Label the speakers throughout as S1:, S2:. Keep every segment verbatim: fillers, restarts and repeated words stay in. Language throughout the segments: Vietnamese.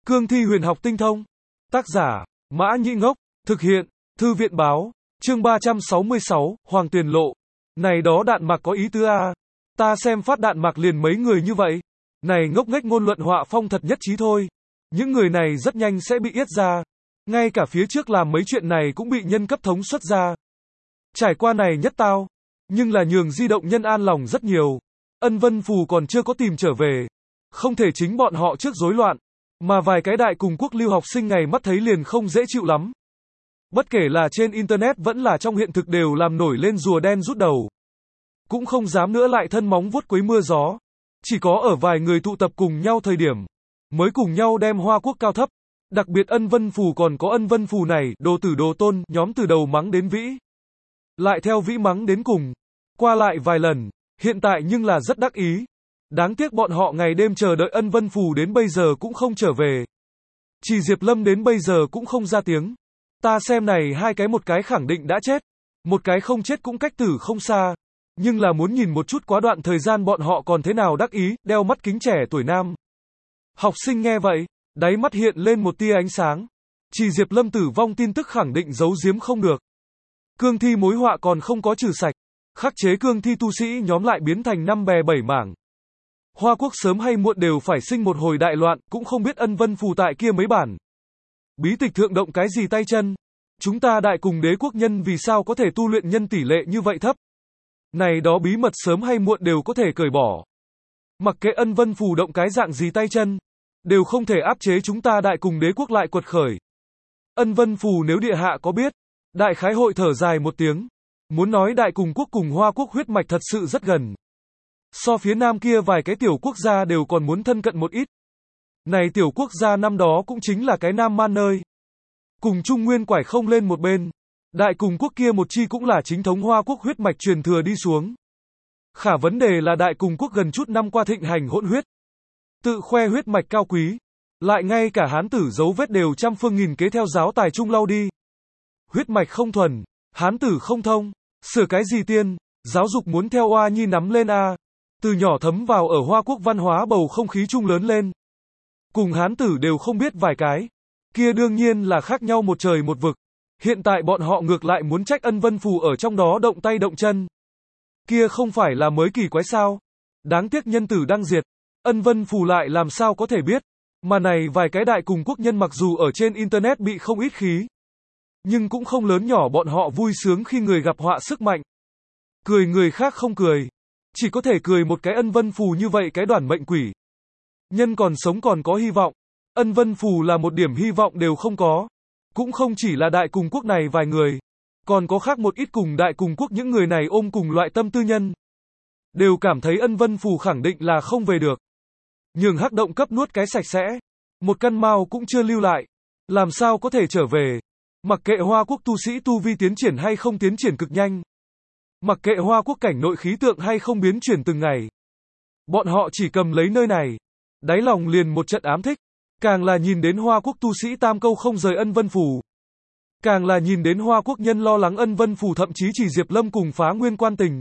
S1: Cương thi huyền học tinh thông. Tác giả, Mã Nhĩ Ngốc. Thực hiện, Thư viện Báo. Chương ba trăm sáu mươi sáu, Hoàng Tuyền Lộ. Này đó đạn mạc có ý tứ à? Ta xem phát đạn mạc liền mấy người như vậy. Này ngốc nghếch ngôn luận họa phong thật nhất trí thôi. Những người này rất nhanh sẽ bị yết ra. Ngay cả phía trước làm mấy chuyện này cũng bị nhân cấp thống xuất ra. Trải qua này nhất tao. Nhưng là nhường di động nhân an lòng rất nhiều. Ân Vân Phù còn chưa có tìm trở về. Không thể chính bọn họ trước rối loạn. Mà vài cái đại cùng quốc lưu học sinh ngày mắt thấy liền không dễ chịu lắm. Bất kể là trên internet vẫn là trong hiện thực đều làm nổi lên rùa đen rút đầu. Cũng không dám nữa lại thân móng vuốt quấy mưa gió. Chỉ có ở vài người tụ tập cùng nhau thời điểm. Mới cùng nhau đem Hoa Quốc cao thấp. Đặc biệt Ân Vân Phù còn có Ân Vân Phù này, đồ tử đồ tôn, nhóm từ đầu mắng đến vĩ. Lại theo vĩ mắng đến cùng. Qua lại vài lần. Hiện tại nhưng là rất đắc ý. Đáng tiếc bọn họ ngày đêm chờ đợi Ân Vân Phù đến bây giờ cũng không trở về. Chỉ Diệp Lâm đến bây giờ cũng không ra tiếng. Ta xem này hai cái một cái khẳng định đã chết. Một cái không chết cũng cách tử không xa. Nhưng là muốn nhìn một chút quá đoạn thời gian bọn họ còn thế nào đắc ý, đeo mắt kính trẻ tuổi nam. Học sinh nghe vậy, đáy mắt hiện lên một tia ánh sáng. Chỉ Diệp Lâm tử vong tin tức khẳng định giấu giếm không được. Cương thi mối họa còn không có trừ sạch. Khắc chế cương thi tu sĩ nhóm lại biến thành năm bè bảy mảng. Hoa Quốc sớm hay muộn đều phải sinh một hồi đại loạn, cũng không biết Ân Vân Phù tại kia mấy bản. Bí tịch thượng động cái gì tay chân? Chúng ta đại cùng đế quốc nhân vì sao có thể tu luyện nhân tỷ lệ như vậy thấp? Này đó bí mật sớm hay muộn đều có thể cởi bỏ. Mặc kệ Ân Vân Phù động cái dạng gì tay chân, đều không thể áp chế chúng ta đại cùng đế quốc lại quật khởi. Ân Vân Phù nếu địa hạ có biết, đại khái hội thở dài một tiếng. Muốn nói đại cùng quốc cùng Hoa Quốc huyết mạch thật sự rất gần. So phía nam kia vài cái tiểu quốc gia đều còn muốn thân cận một ít. Này tiểu quốc gia năm đó cũng chính là cái Nam Man nơi. Cùng Trung Nguyên quải không lên một bên. Đại cùng quốc kia một chi cũng là chính thống Hoa Quốc huyết mạch truyền thừa đi xuống. Khả vấn đề là đại cùng quốc gần chút năm qua thịnh hành hỗn huyết. Tự khoe huyết mạch cao quý. Lại ngay cả hán tử dấu vết đều trăm phương nghìn kế theo giáo tài trung lau đi. Huyết mạch không thuần, hán tử không thông. Sửa cái gì tiên, giáo dục muốn theo oa nhi nắm lên a. Từ nhỏ thấm vào ở Hoa Quốc văn hóa bầu không khí chung lớn lên. Cùng hán tử đều không biết vài cái. Kia đương nhiên là khác nhau một trời một vực. Hiện tại bọn họ ngược lại muốn trách Ân Vân Phù ở trong đó động tay động chân. Kia không phải là mới kỳ quái sao? Đáng tiếc nhân tử đang diệt. Ân Vân Phù lại làm sao có thể biết. Mà này vài cái đại cùng quốc nhân mặc dù ở trên internet bị không ít khí. Nhưng cũng không lớn nhỏ bọn họ vui sướng khi người gặp họa sức mạnh. Cười người khác không cười. Chỉ có thể cười một cái Ân Vân Phù như vậy cái đoàn mệnh quỷ. Nhân còn sống còn có hy vọng. Ân Vân Phù là một điểm hy vọng đều không có. Cũng không chỉ là đại cùng quốc này vài người. Còn có khác một ít cùng đại cùng quốc những người này ôm cùng loại tâm tư nhân. Đều cảm thấy Ân Vân Phù khẳng định là không về được. Nhường hắc động cấp nuốt cái sạch sẽ. Một căn mao cũng chưa lưu lại. Làm sao có thể trở về. Mặc kệ Hoa Quốc tu sĩ tu vi tiến triển hay không tiến triển cực nhanh. Mặc kệ Hoa Quốc cảnh nội khí tượng hay không biến chuyển từng ngày. Bọn họ chỉ cầm lấy nơi này. Đáy lòng liền một trận ám thích. Càng là nhìn đến Hoa Quốc tu sĩ tam câu không rời Ân Vân Phù. Càng là nhìn đến Hoa Quốc nhân lo lắng Ân Vân Phù thậm chí chỉ Diệp Lâm cùng phá nguyên quan tình.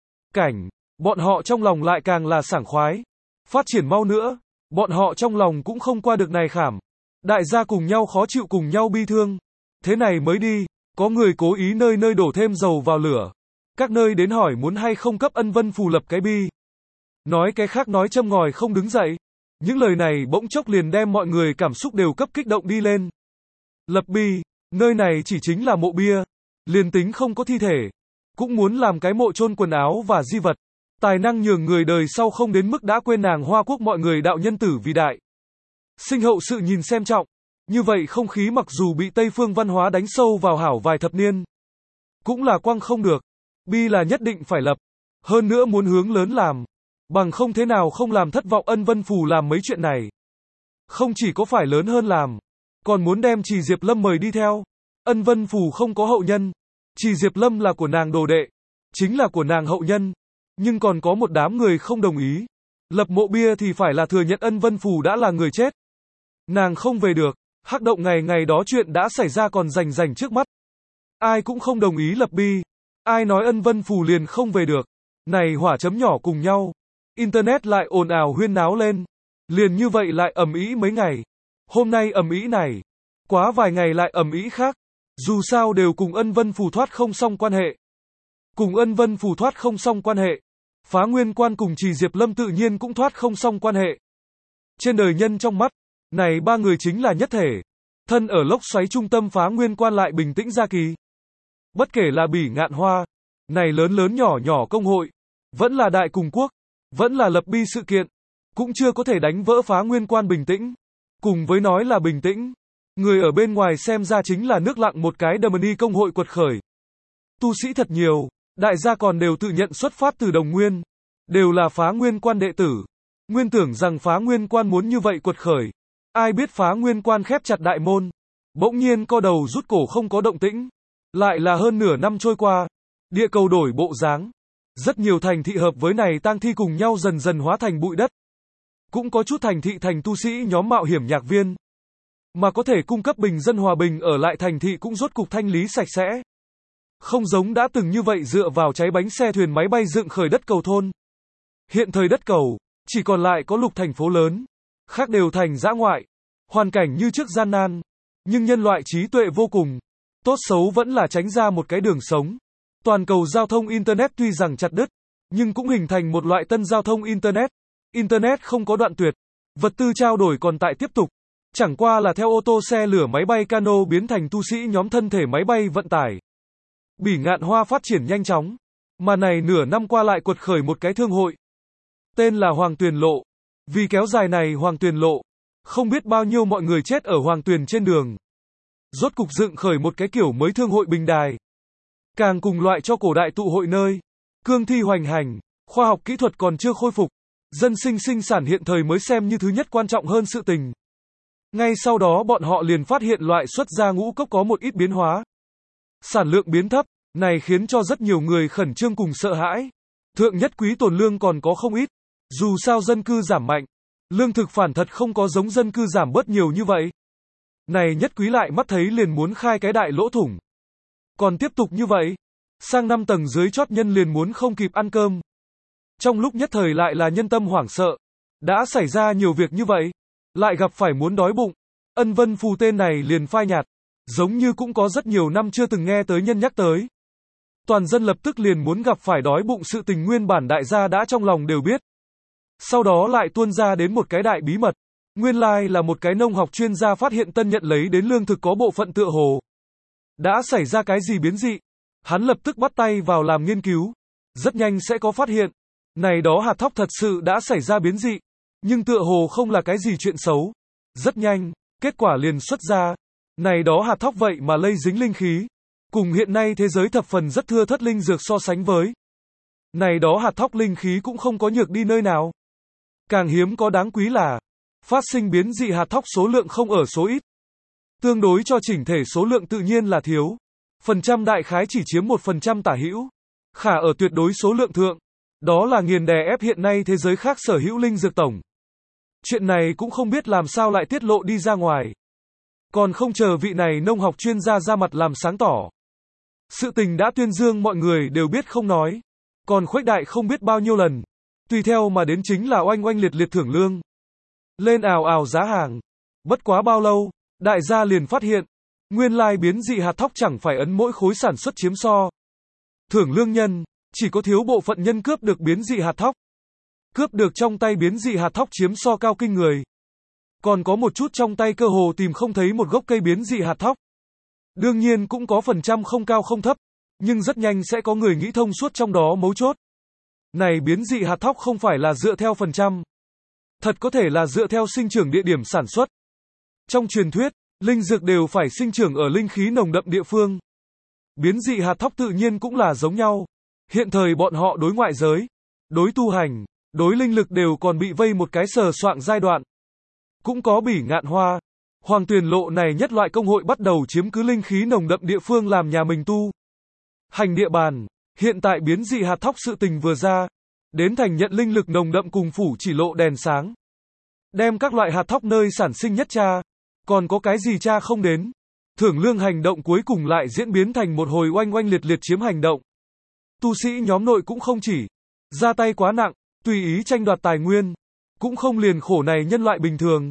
S1: Cảnh, bọn họ trong lòng lại càng là sảng khoái. Phát triển mau nữa, bọn họ trong lòng cũng không qua được này khảm. Đại gia cùng nhau khó chịu cùng nhau bi thương. Thế này mới đi, có người cố ý nơi nơi đổ thêm dầu vào lửa. Các nơi đến hỏi muốn hay không cấp Ân Vân Phù lập cái bi. Nói cái khác nói châm ngòi không đứng dậy. Những lời này bỗng chốc liền đem mọi người cảm xúc đều cấp kích động đi lên. Lập bi, nơi này chỉ chính là mộ bia. Liền tính không có thi thể. Cũng muốn làm cái mộ chôn quần áo và di vật. Tài năng nhường người đời sau không đến mức đã quên nàng Hoa Quốc mọi người đạo nhân tử vì đại. Sinh hậu sự nhìn xem trọng. Như vậy không khí mặc dù bị Tây phương văn hóa đánh sâu vào hảo vài thập niên. Cũng là quăng không được. Bi là nhất định phải lập. Hơn nữa muốn hướng lớn làm. Bằng không thế nào không làm thất vọng Ân Vân Phù làm mấy chuyện này. Không chỉ có phải lớn hơn làm. Còn muốn đem Trì Diệp Lâm mời đi theo. Ân Vân Phù không có hậu nhân. Trì Diệp Lâm là của nàng đồ đệ. Chính là của nàng hậu nhân. Nhưng còn có một đám người không đồng ý. Lập mộ bia thì phải là thừa nhận Ân Vân Phù đã là người chết. Nàng không về được. Hắc động ngày ngày đó chuyện đã xảy ra còn rành rành trước mắt. Ai cũng không đồng ý lập bi. Ai nói Ân Vân Phù liền không về được. Này hỏa chấm nhỏ cùng nhau. Internet lại ồn ào huyên náo lên. Liền như vậy lại ầm ĩ mấy ngày. Hôm nay ầm ĩ này, quá vài ngày lại ầm ĩ khác. Dù sao đều cùng Ân Vân Phù thoát không xong quan hệ. Cùng Ân Vân Phù thoát không xong quan hệ. Phá Nguyên Quan cùng Trì Diệp Lâm tự nhiên cũng thoát không xong quan hệ. Trên đời nhân trong mắt, này ba người chính là nhất thể. Thân ở lốc xoáy trung tâm Phá Nguyên Quan lại bình tĩnh ra kỳ. Bất kể là Bỉ Ngạn Hoa, này lớn lớn nhỏ nhỏ công hội, vẫn là Đại Cùng Quốc, vẫn là Lập Bi sự kiện, cũng chưa có thể đánh vỡ Phá Nguyên Quan bình tĩnh. Cùng với nói là bình tĩnh, người ở bên ngoài xem ra chính là nước lặng một cái Đầm Ni công hội quật khởi. Tu sĩ thật nhiều, đại gia còn đều tự nhận xuất phát từ Đồng Nguyên, đều là Phá Nguyên Quan đệ tử. Nguyên tưởng rằng Phá Nguyên Quan muốn như vậy quật khởi, ai biết Phá Nguyên Quan khép chặt đại môn, bỗng nhiên co đầu rút cổ không có động tĩnh. Lại là hơn nửa năm trôi qua, địa cầu đổi bộ dáng, rất nhiều thành thị hợp với này tang thi cùng nhau dần dần hóa thành bụi đất. Cũng có chút thành thị thành tu sĩ nhóm mạo hiểm nhạc viên, mà có thể cung cấp bình dân hòa bình ở lại thành thị cũng rốt cục thanh lý sạch sẽ. Không giống đã từng như vậy dựa vào cháy bánh xe thuyền máy bay dựng khởi đất cầu thôn. Hiện thời đất cầu, chỉ còn lại có lục thành phố lớn, khác đều thành dã ngoại, hoàn cảnh như trước gian nan, nhưng nhân loại trí tuệ vô cùng, tốt xấu vẫn là tránh ra một cái đường sống. Toàn cầu giao thông Internet tuy rằng chặt đứt, nhưng cũng hình thành một loại tân giao thông Internet. Internet không có đoạn tuyệt, vật tư trao đổi còn tại tiếp tục, chẳng qua là theo ô tô xe lửa máy bay cano biến thành tu sĩ nhóm thân thể máy bay vận tải. Bỉ Ngạn Hoa phát triển nhanh chóng, mà này nửa năm qua lại quật khởi một cái thương hội. Tên là Hoàng Tuyền Lộ. Vì kéo dài này Hoàng Tuyền Lộ, không biết bao nhiêu mọi người chết ở Hoàng Tuyền trên đường. Rốt cục dựng khởi một cái kiểu mới thương hội bình đài. Càng cùng loại cho cổ đại tụ hội nơi. Cương thi hoành hành, khoa học kỹ thuật còn chưa khôi phục. Dân sinh sinh sản hiện thời mới xem như thứ nhất quan trọng hơn sự tình. Ngay sau đó bọn họ liền phát hiện loại xuất ra ngũ cốc có một ít biến hóa. Sản lượng biến thấp, này khiến cho rất nhiều người khẩn trương cùng sợ hãi. Thượng nhất quý tồn lương còn có không ít. Dù sao dân cư giảm mạnh, lương thực phản thật không có giống dân cư giảm bớt nhiều như vậy. Này nhất quý lại mắt thấy liền muốn khai cái đại lỗ thủng. Còn tiếp tục như vậy, sang năm tầng dưới chót nhân liền muốn không kịp ăn cơm. Trong lúc nhất thời lại là nhân tâm hoảng sợ. Đã xảy ra nhiều việc như vậy, lại gặp phải muốn đói bụng. Ân Vân Phù tên này liền phai nhạt, giống như cũng có rất nhiều năm chưa từng nghe tới nhân nhắc tới. Toàn dân lập tức liền muốn gặp phải đói bụng sự tình nguyên bản đại gia đã trong lòng đều biết. Sau đó lại tuôn ra đến một cái đại bí mật. Nguyên lai là một cái nông học chuyên gia phát hiện tân nhận lấy đến lương thực có bộ phận tựa hồ đã xảy ra cái gì biến dị. Hắn lập tức bắt tay vào làm nghiên cứu. Rất nhanh sẽ có phát hiện. Này đó hạt thóc thật sự đã xảy ra biến dị. Nhưng tựa hồ không là cái gì chuyện xấu. Rất nhanh, kết quả liền xuất ra. Này đó hạt thóc vậy mà lây dính linh khí. Cùng hiện nay thế giới thập phần rất thưa thất linh dược so sánh với. Này đó hạt thóc linh khí cũng không có nhược đi nơi nào. Càng hiếm có đáng quý là phát sinh biến dị hạt thóc số lượng không ở số ít. Tương đối cho chỉnh thể số lượng tự nhiên là thiếu. Phần trăm đại khái chỉ chiếm một phần trăm tả hữu. Khả ở tuyệt đối số lượng thượng. Đó là nghiền đè ép hiện nay thế giới khác sở hữu linh dược tổng. Chuyện này cũng không biết làm sao lại tiết lộ đi ra ngoài. Còn không chờ vị này nông học chuyên gia ra mặt làm sáng tỏ. Sự tình đã tuyên dương mọi người đều biết không nói. Còn khuếch đại không biết bao nhiêu lần. Tùy theo mà đến chính là oanh oanh liệt liệt thưởng lương. Lên ào ào giá hàng. Bất quá bao lâu, đại gia liền phát hiện. Nguyên lai biến dị hạt thóc chẳng phải ấn mỗi khối sản xuất chiếm so. Thưởng lương nhân, chỉ có thiếu bộ phận nhân cướp được biến dị hạt thóc. Cướp được trong tay biến dị hạt thóc chiếm so cao kinh người. Còn có một chút trong tay cơ hồ tìm không thấy một gốc cây biến dị hạt thóc. Đương nhiên cũng có phần trăm không cao không thấp. Nhưng rất nhanh sẽ có người nghĩ thông suốt trong đó mấu chốt. Này biến dị hạt thóc không phải là dựa theo phần trăm. Thật có thể là dựa theo sinh trưởng địa điểm sản xuất. Trong truyền thuyết, linh dược đều phải sinh trưởng ở linh khí nồng đậm địa phương. Biến dị hạt thóc tự nhiên cũng là giống nhau. Hiện thời bọn họ đối ngoại giới, đối tu hành, đối linh lực đều còn bị vây một cái sờ soạng giai đoạn. Cũng có Bỉ Ngạn Hoa, Hoàng Tuyền Lộ này nhất loại công hội bắt đầu chiếm cứ linh khí nồng đậm địa phương làm nhà mình tu hành địa bàn. Hiện tại biến dị hạt thóc sự tình vừa ra, đến thành nhận linh lực nồng đậm cùng phủ chỉ lộ đèn sáng. Đem các loại hạt thóc nơi sản sinh nhất tra, còn có cái gì tra không đến. Thưởng lương hành động cuối cùng lại diễn biến thành một hồi oanh oanh liệt liệt chiếm hành động. Tu sĩ nhóm nội cũng không chỉ ra tay quá nặng, tùy ý tranh đoạt tài nguyên, cũng không liền khổ này nhân loại bình thường.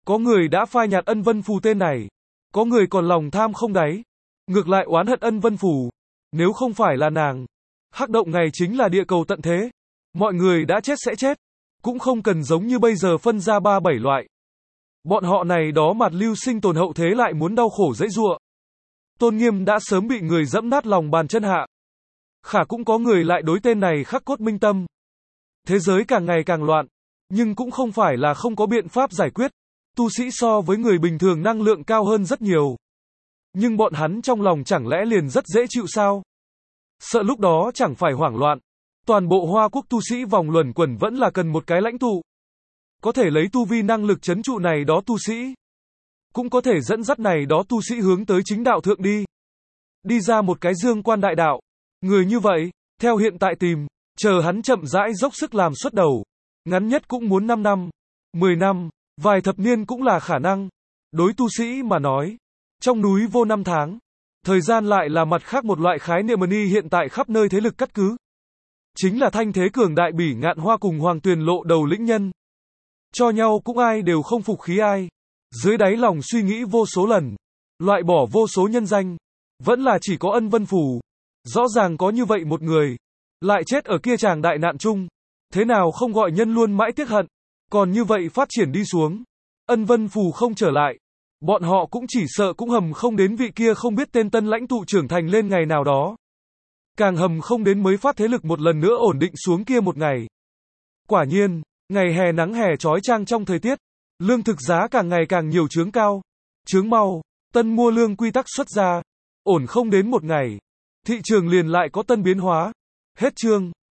S1: Có người đã phai nhạt Ân Vân Phù tên này. Có người còn lòng tham không đáy. Ngược lại oán hận Ân Vân Phù. Nếu không phải là nàng, Hắc Động ngày chính là địa cầu tận thế. Mọi người đã chết sẽ chết. Cũng không cần giống như bây giờ phân ra ba bảy loại. Bọn họ này đó mặt lưu sinh tồn hậu thế lại muốn đau khổ dãy giụa. Tôn Nghiêm đã sớm bị người dẫm nát lòng bàn chân hạ. Khả cũng có người lại đối tên này khắc cốt minh tâm. Thế giới càng ngày càng loạn, nhưng cũng không phải là không có biện pháp giải quyết. Tu sĩ so với người bình thường năng lượng cao hơn rất nhiều. Nhưng bọn hắn trong lòng chẳng lẽ liền rất dễ chịu sao? Sợ lúc đó chẳng phải hoảng loạn. Toàn bộ Hoa Quốc tu sĩ vòng luẩn quẩn vẫn là cần một cái lãnh tụ. Có thể lấy tu vi năng lực trấn trụ này đó tu sĩ. Cũng có thể dẫn dắt này đó tu sĩ hướng tới chính đạo thượng đi. Đi ra một cái dương quan đại đạo. Người như vậy, theo hiện tại tìm, chờ hắn chậm rãi dốc sức làm xuất đầu. Ngắn nhất cũng muốn năm năm, mười năm, vài thập niên cũng là khả năng. Đối tu sĩ mà nói, trong núi vô năm tháng, thời gian lại là mặt khác một loại khái niệm ni hiện tại khắp nơi thế lực cắt cứ. Chính là thanh thế cường đại Bỉ Ngạn Hoa cùng Hoàng Tuyền Lộ đầu lĩnh nhân. Cho nhau cũng ai đều không phục khí ai. Dưới đáy lòng suy nghĩ vô số lần, loại bỏ vô số nhân danh, vẫn là chỉ có Ân Vân Phù. Rõ ràng có như vậy một người, lại chết ở kia chàng đại nạn chung. Thế nào không gọi nhân luôn mãi tiếc hận. Còn như vậy phát triển đi xuống, Ân Vân Phù không trở lại, bọn họ cũng chỉ sợ cũng hầm không đến vị kia không biết tên tân lãnh tụ trưởng thành lên ngày nào đó. Càng hầm không đến mới phát thế lực một lần nữa ổn định xuống kia một ngày. Quả nhiên, ngày hè nắng hè chói chang trong thời tiết, lương thực giá càng ngày càng nhiều chướng cao, chướng mau, tân mua lương quy tắc xuất ra, ổn không đến một ngày, thị trường liền lại có tân biến hóa. Hết chương.